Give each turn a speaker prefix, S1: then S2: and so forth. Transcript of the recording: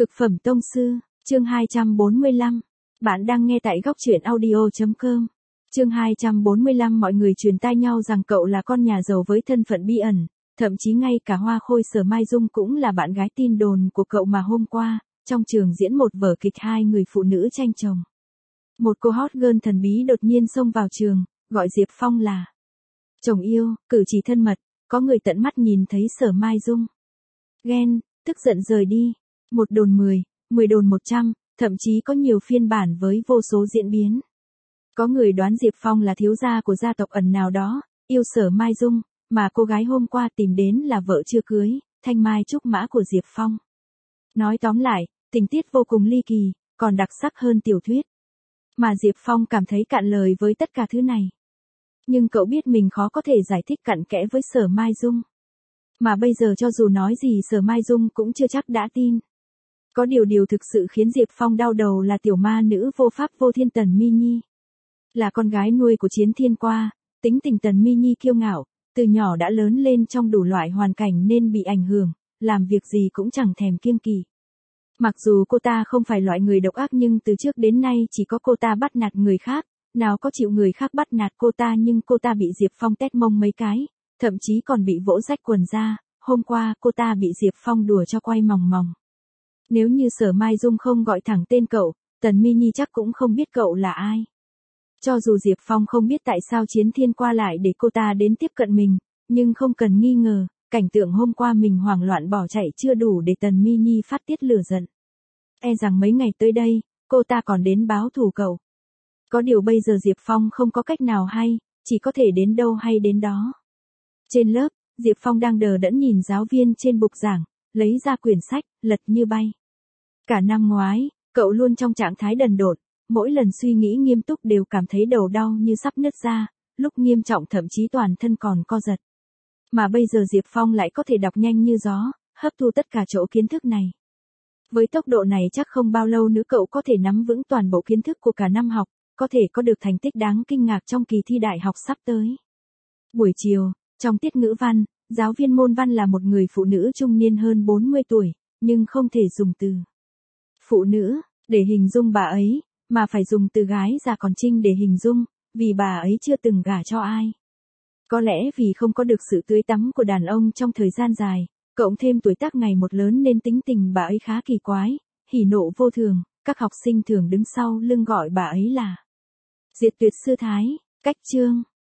S1: Cực phẩm tông sư, chương 245. Bạn đang nghe tại góc truyện audio.com. Chương 245. Mọi người truyền tai nhau rằng cậu là con nhà giàu với thân phận bí ẩn, thậm chí ngay cả Hoa Khôi Sở Mai Dung cũng là bạn gái tin đồn của cậu mà hôm qua, trong trường diễn một vở kịch hai người phụ nữ tranh chồng. Một cô hot girl thần bí đột nhiên xông vào trường, gọi Diệp Phong là chồng yêu, cử chỉ thân mật, có người tận mắt nhìn thấy Sở Mai Dung. Ghen, tức giận rời đi. Một đồn 10, 10 đồn 100, thậm chí có nhiều phiên bản với vô số diễn biến. Có người đoán Diệp Phong là thiếu gia của gia tộc ẩn nào đó, yêu Sở Mai Dung, mà cô gái hôm qua tìm đến là vợ chưa cưới, thanh mai trúc mã của Diệp Phong. Nói tóm lại, tình tiết vô cùng ly kỳ, còn đặc sắc hơn tiểu thuyết. Mà Diệp Phong cảm thấy cạn lời với tất cả thứ này. Nhưng cậu biết mình khó có thể giải thích cặn kẽ với Sở Mai Dung. Mà bây giờ cho dù nói gì Sở Mai Dung cũng chưa chắc đã tin. Có điều thực sự khiến Diệp Phong đau đầu là tiểu ma nữ vô pháp vô thiên Tần Mi Nhi. Là con gái nuôi của Chiến Thiên Qua, tính tình Tần Mi Nhi kiêu ngạo, từ nhỏ đã lớn lên trong đủ loại hoàn cảnh nên bị ảnh hưởng, làm việc gì cũng chẳng thèm kiêng kỵ. Mặc dù cô ta không phải loại người độc ác nhưng từ trước đến nay chỉ có cô ta bắt nạt người khác, nào có chịu người khác bắt nạt cô ta nhưng cô ta bị Diệp Phong tét mông mấy cái, thậm chí còn bị vỗ rách quần ra, hôm qua cô ta bị Diệp Phong đùa cho quay mòng mòng. Nếu như Sở Mai Dung không gọi thẳng tên cậu, Tần Mi Nhi chắc cũng không biết cậu là ai. Cho dù Diệp Phong không biết tại sao Chiến Thiên Qua lại để cô ta đến tiếp cận mình, nhưng không cần nghi ngờ, cảnh tượng hôm qua mình hoảng loạn bỏ chạy chưa đủ để Tần Mi Nhi phát tiết lửa giận. E rằng mấy ngày tới đây, cô ta còn đến báo thù cậu. Có điều bây giờ Diệp Phong không có cách nào hay, chỉ có thể đến đâu hay đến đó. Trên lớp, Diệp Phong đang đờ đẫn nhìn giáo viên trên bục giảng, lấy ra quyển sách, lật như bay. Cả năm ngoái, cậu luôn trong trạng thái đần độn, mỗi lần suy nghĩ nghiêm túc đều cảm thấy đầu đau như sắp nứt ra, lúc nghiêm trọng thậm chí toàn thân còn co giật. Mà bây giờ Diệp Phong lại có thể đọc nhanh như gió, hấp thu tất cả chỗ kiến thức này. Với tốc độ này chắc không bao lâu nữa cậu có thể nắm vững toàn bộ kiến thức của cả năm học, có thể có được thành tích đáng kinh ngạc trong kỳ thi đại học sắp tới. Buổi chiều, trong tiết ngữ văn, giáo viên môn văn là một người phụ nữ trung niên hơn 40 tuổi, nhưng không thể dùng từ phụ nữ để hình dung bà ấy, mà phải dùng từ gái già còn trinh để hình dung, vì bà ấy chưa từng gả cho ai. Có lẽ vì không có được sự tưới tắm của đàn ông trong thời gian dài, cộng thêm tuổi tác ngày một lớn nên tính tình bà ấy khá kỳ quái, hỉ nộ vô thường, các học sinh thường đứng sau lưng gọi bà ấy là Diệt Tuyệt Sư Thái, cách chương.